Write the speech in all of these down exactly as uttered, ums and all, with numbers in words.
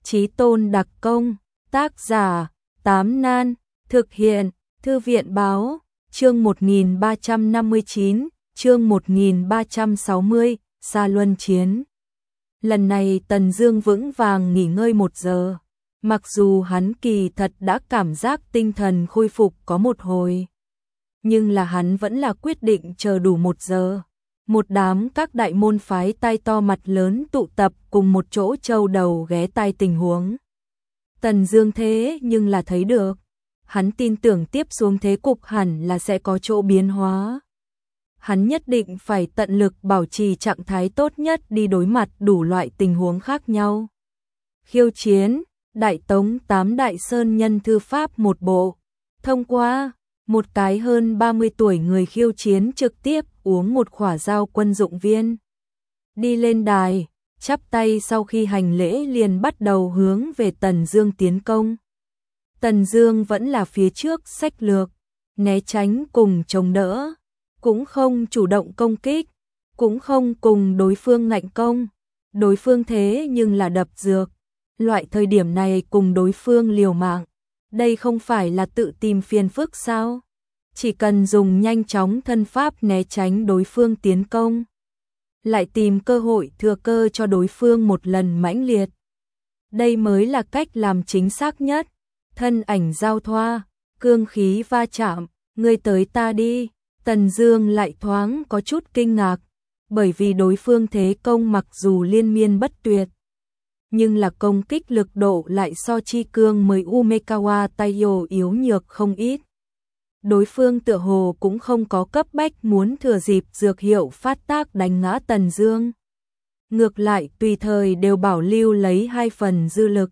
Chí tôn đặc công, tác giả, Tám Nan, thực hiện, Thư viện báo, chương một nghìn ba trăm năm mươi chín, chương một nghìn ba trăm sáu mươi, Sa Luân Chiến. Lần này Tần Dương vững vàng nghỉ ngơi một giờ, mặc dù hắn kỳ thật đã cảm giác tinh thần khôi phục có một hồi. Nhưng là hắn vẫn là quyết định chờ đủ một giờ. Một đám các đại môn phái tai to mặt lớn tụ tập cùng một chỗ châu đầu ghé tai tình huống. Tần Dương thế nhưng là thấy được. Hắn tin tưởng tiếp xuống thế cục hẳn là sẽ có chỗ biến hóa. Hắn nhất định phải tận lực bảo trì trạng thái tốt nhất đi đối mặt đủ loại tình huống khác nhau. Khiêu chiến, Đại Tống tám Đại Sơn Nhân Thư Pháp một bộ. Thông qua, một cái hơn ba mươi tuổi người khiêu chiến trực tiếp uống một khỏa dao quân dụng viên. Đi lên đài, chắp tay sau khi hành lễ liền bắt đầu hướng về Tần Dương tiến công. Tần Dương vẫn là phía trước sách lược, né tránh cùng chống đỡ, cũng không chủ động công kích, cũng không cùng đối phương ngạnh công. Đối phương thế nhưng là đập dược, loại thời điểm này cùng đối phương liều mạng, đây không phải là tự tìm phiền phức sao? Chỉ cần dùng nhanh chóng thân pháp né tránh đối phương tiến công, lại tìm cơ hội thừa cơ cho đối phương một lần mãnh liệt. Đây mới là cách làm chính xác nhất. Thân ảnh giao thoa, cương khí va chạm, ngươi tới ta đi. Tần Dương lại thoáng có chút kinh ngạc, bởi vì đối phương thế công mặc dù liên miên bất tuyệt, nhưng là công kích lực độ lại so chi cương mới Umekawa Taiyo yếu nhược không ít. Đối phương tựa hồ cũng không có cấp bách muốn thừa dịp dược hiệu phát tác đánh ngã Tần Dương. Ngược lại tùy thời đều bảo lưu lấy hai phần dư lực,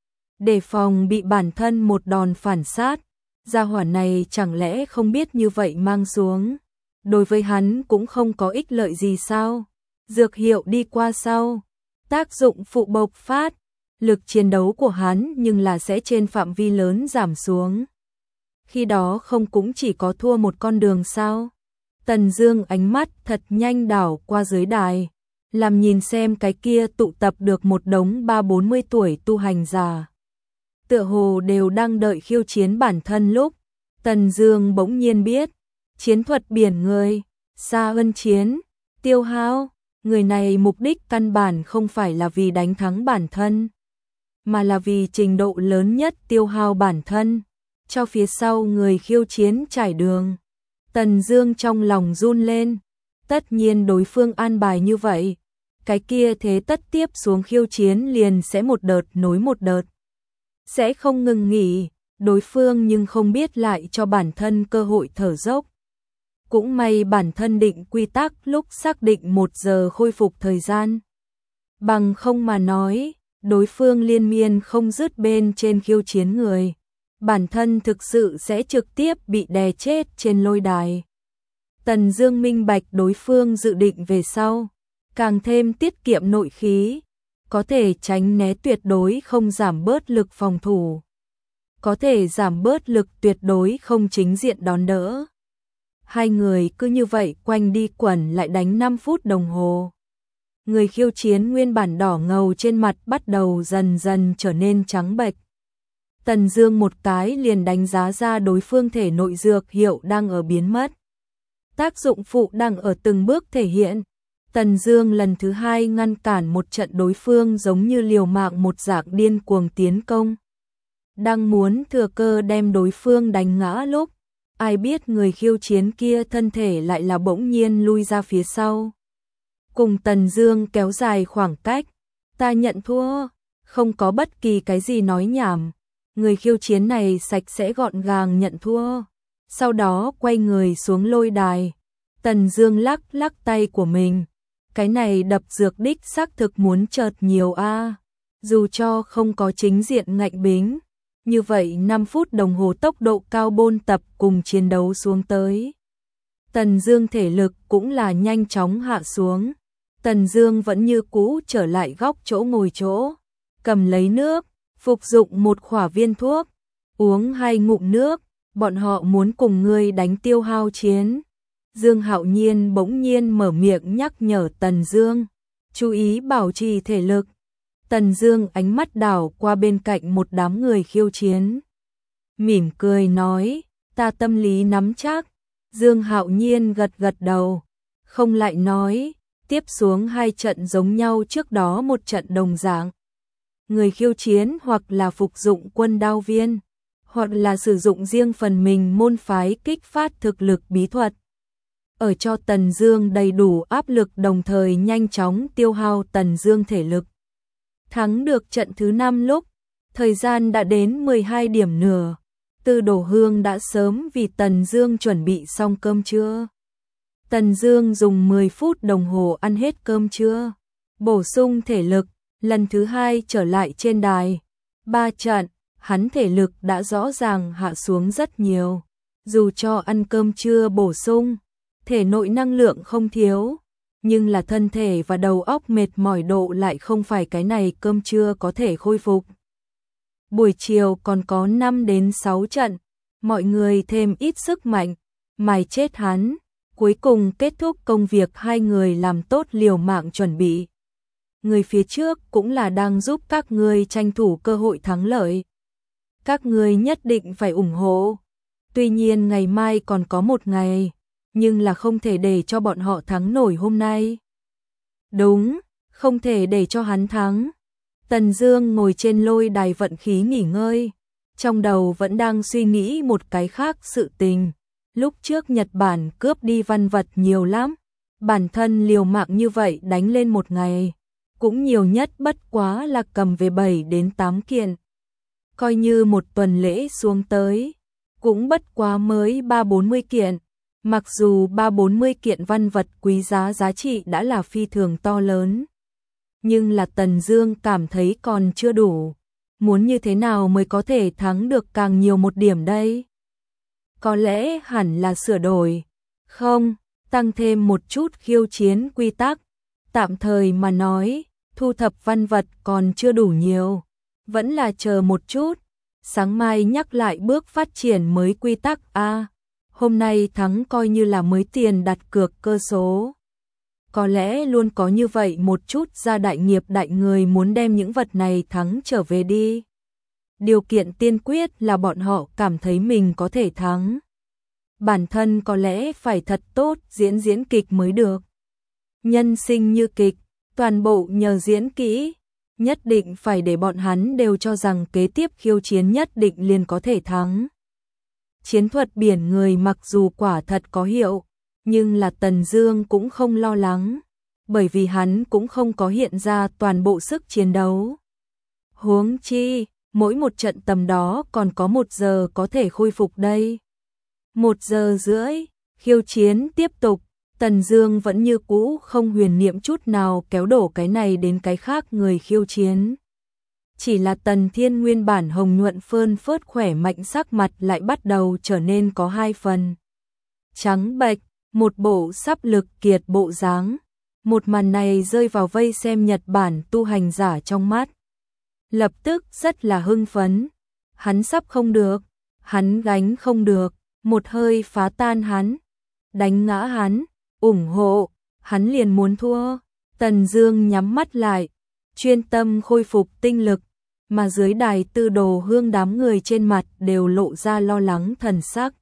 để phòng bị bản thân một đòn phản sát. Gia hỏa này chẳng lẽ không biết như vậy mang xuống, đối với hắn cũng không có ích lợi gì sao? Dược hiệu đi qua sau, tác dụng phụ bộc phát, lực chiến đấu của hắn nhưng là sẽ trên phạm vi lớn giảm xuống. Khi đó không cũng chỉ có thua một con đường sao? Tần Dương ánh mắt thật nhanh đảo qua dưới đài, làm nhìn xem cái kia tụ tập được một đống ba bốn mươi tuổi tu hành giả. Tựa hồ đều đang đợi khiêu chiến bản thân lúc, Tần Dương bỗng nhiên biết, chiến thuật biển người, Sa Luân Chiến, tiêu hao, người này mục đích căn bản không phải là vì đánh thắng bản thân, mà là vì trình độ lớn nhất tiêu hao bản thân, cho phía sau người khiêu chiến trải đường. Tần Dương trong lòng run lên, tất nhiên đối phương an bài như vậy, cái kia thế tất tiếp xuống khiêu chiến liền sẽ một đợt nối một đợt, sẽ không ngừng nghỉ. Đối phương nhưng không biết lại cho bản thân cơ hội thở dốc. Cũng may bản thân định quy tắc lúc xác định một giờ khôi phục thời gian. Bằng không mà nói, đối phương liên miên không dứt bên trên khiêu chiến người, bản thân thực sự sẽ trực tiếp bị đè chết trên lôi đài. Tần Dương minh bạch đối phương dự định về sau, càng thêm tiết kiệm nội khí, có thể tránh né tuyệt đối không giảm bớt lực phòng thủ, có thể giảm bớt lực tuyệt đối không chính diện đón đỡ. Hai người cứ như vậy quanh đi quẩn lại đánh năm phút đồng hồ. Người khiêu chiến nguyên bản đỏ ngầu trên mặt bắt đầu dần dần trở nên trắng bệch. Tần Dương một cái liền đánh giá ra đối phương thể nội dược hiệu đang ở biến mất, tác dụng phụ đang ở từng bước thể hiện. Tần Dương lần thứ hai ngăn cản một trận đối phương giống như liều mạng một dạng điên cuồng tiến công, đang muốn thừa cơ đem đối phương đánh ngã lúc, ai biết người khiêu chiến kia thân thể lại là bỗng nhiên lui ra phía sau, cùng Tần Dương kéo dài khoảng cách. Ta nhận thua, không có bất kỳ cái gì nói nhảm. Người khiêu chiến này sạch sẽ gọn gàng nhận thua, sau đó quay người xuống lôi đài. Tần Dương lắc lắc tay của mình, cái này đập dược đích xác thực muốn chợt nhiều a, à. Dù cho không có chính diện ngạnh bính, như vậy năm phút đồng hồ tốc độ cao bôn tập cùng chiến đấu xuống tới, Tần Dương thể lực cũng là nhanh chóng hạ xuống. Tần Dương vẫn như cũ trở lại góc chỗ ngồi chỗ, cầm lấy nước, phục dụng một khỏa viên thuốc, uống hai ngụm nước. Bọn họ muốn cùng ngươi đánh tiêu hao chiến. Dương Hạo Nhiên bỗng nhiên mở miệng nhắc nhở Tần Dương, chú ý bảo trì thể lực. Tần Dương ánh mắt đảo qua bên cạnh một đám người khiêu chiến. Mỉm cười nói, ta tâm lý nắm chắc. Dương Hạo Nhiên gật gật đầu, không lại nói, tiếp xuống hai trận giống nhau trước đó một trận đồng dạng. Người khiêu chiến hoặc là phục dụng quân đao viên, hoặc là sử dụng riêng phần mình môn phái kích phát thực lực bí thuật. Ở cho Tần Dương đầy đủ áp lực đồng thời nhanh chóng tiêu hao Tần Dương thể lực. Thắng được trận thứ năm lúc, thời gian đã đến mười hai điểm nửa. Tư Đồ Hương đã sớm vì Tần Dương chuẩn bị xong cơm trưa. Tần Dương dùng mười phút đồng hồ ăn hết cơm trưa, bổ sung thể lực, lần thứ hai trở lại trên đài. Ba trận, hắn thể lực đã rõ ràng hạ xuống rất nhiều. Dù cho ăn cơm trưa bổ sung, thể nội năng lượng không thiếu, nhưng là thân thể và đầu óc mệt mỏi độ lại không phải cái này cơm trưa có thể khôi phục. Buổi chiều còn có năm đến sáu trận, mọi người thêm ít sức mạnh, mài chết hắn, cuối cùng kết thúc công việc hai người làm tốt liều mạng chuẩn bị. Người phía trước cũng là đang giúp các ngươi tranh thủ cơ hội thắng lợi. Các ngươi nhất định phải ủng hộ. Tuy nhiên ngày mai còn có một ngày, nhưng là không thể để cho bọn họ thắng nổi hôm nay. Đúng, không thể để cho hắn thắng. Tần Dương ngồi trên lôi đài vận khí nghỉ ngơi, trong đầu vẫn đang suy nghĩ một cái khác sự tình. Lúc trước Nhật Bản cướp đi văn vật nhiều lắm, bản thân liều mạng như vậy đánh lên một ngày, cũng nhiều nhất bất quá là cầm về bảy đến tám kiện. Coi như một tuần lễ xuống tới, cũng bất quá mới ba bốn mươi kiện. Mặc dù ba bốn mươi kiện văn vật quý giá giá trị đã là phi thường to lớn, nhưng là Tần Dương cảm thấy còn chưa đủ. Muốn như thế nào mới có thể thắng được càng nhiều một điểm đây? Có lẽ hẳn là sửa đổi, không, tăng thêm một chút khiêu chiến quy tắc. Tạm thời mà nói, thu thập văn vật còn chưa đủ nhiều, vẫn là chờ một chút, sáng mai nhắc lại bước phát triển mới quy tắc a. Hôm nay thắng coi như là mới tiền đặt cược cơ số. Có lẽ luôn có như vậy một chút gia đại nghiệp đại người muốn đem những vật này thắng trở về đi. Điều kiện tiên quyết là bọn họ cảm thấy mình có thể thắng. Bản thân có lẽ phải thật tốt diễn diễn kịch mới được. Nhân sinh như kịch, toàn bộ nhờ diễn kỹ. Nhất định phải để bọn hắn đều cho rằng kế tiếp khiêu chiến nhất định liền có thể thắng. Chiến thuật biển người mặc dù quả thật có hiệu, nhưng là Tần Dương cũng không lo lắng, bởi vì hắn cũng không có hiện ra toàn bộ sức chiến đấu. Huống chi, mỗi một trận tầm đó còn có một giờ có thể khôi phục đây. Một giờ rưỡi, khiêu chiến tiếp tục, Tần Dương vẫn như cũ không huyền niệm chút nào kéo đổ cái này đến cái khác người khiêu chiến. Chỉ là Tần Thiên nguyên bản hồng nhuận phơn phớt khỏe mạnh sắc mặt lại bắt đầu trở nên có hai phần trắng bệch, một bộ sắp lực kiệt bộ dáng. Một màn này rơi vào vây xem Nhật Bản tu hành giả trong mắt. Lập tức rất là hưng phấn. Hắn sắp không được, hắn gánh không được, một hơi phá tan hắn, đánh ngã hắn, ủng hộ, hắn liền muốn thua. Tần Dương nhắm mắt lại, chuyên tâm khôi phục tinh lực, mà dưới đài Tư Đồ Hương đám người trên mặt đều lộ ra lo lắng thần sắc.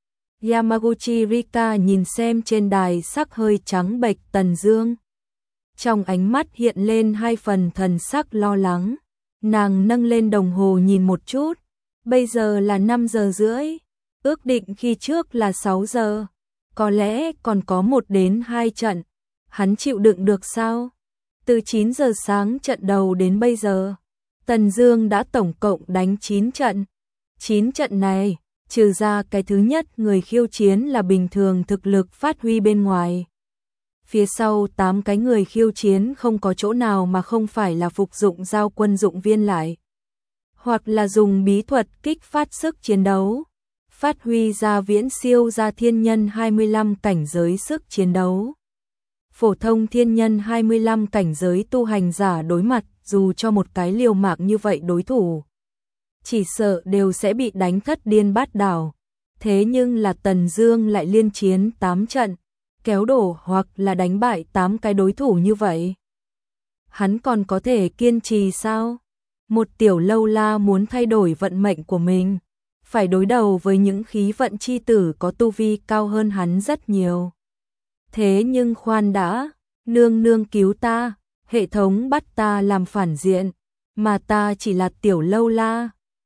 Yamaguchi Rika nhìn xem trên đài sắc hơi trắng bệch Tần Dương, trong ánh mắt hiện lên hai phần thần sắc lo lắng. Nàng nâng lên đồng hồ nhìn một chút, bây giờ là năm giờ rưỡi, ước định khi trước là sáu giờ, có lẽ còn có một đến hai trận, hắn chịu đựng được sao? Từ chín giờ sáng trận đầu đến bây giờ, Tần Dương đã tổng cộng đánh chín trận. chín trận này, trừ ra cái thứ nhất người khiêu chiến là bình thường thực lực phát huy bên ngoài. Phía sau tám cái người khiêu chiến không có chỗ nào mà không phải là phục dụng giao quân dụng viên lại, hoặc là dùng bí thuật kích phát sức chiến đấu, phát huy ra viễn siêu ra thiên nhân hai mươi lăm cảnh giới sức chiến đấu. Phổ thông thiên nhân hai mươi lăm cảnh giới tu hành giả đối mặt dù cho một cái liều mạng như vậy đối thủ, chỉ sợ đều sẽ bị đánh thất điên bát đảo. Thế nhưng là Tần Dương lại liên chiến tám trận, kéo đổ hoặc là đánh bại tám cái đối thủ như vậy. hắn còn có thể kiên trì sao? Một tiểu lâu la muốn thay đổi vận mệnh của mình, phải đối đầu với những khí vận chi tử có tu vi cao hơn hắn rất nhiều. Thế nhưng khoan đã, nương nương cứu ta, hệ thống bắt ta làm phản diện, mà ta chỉ là tiểu lâu la,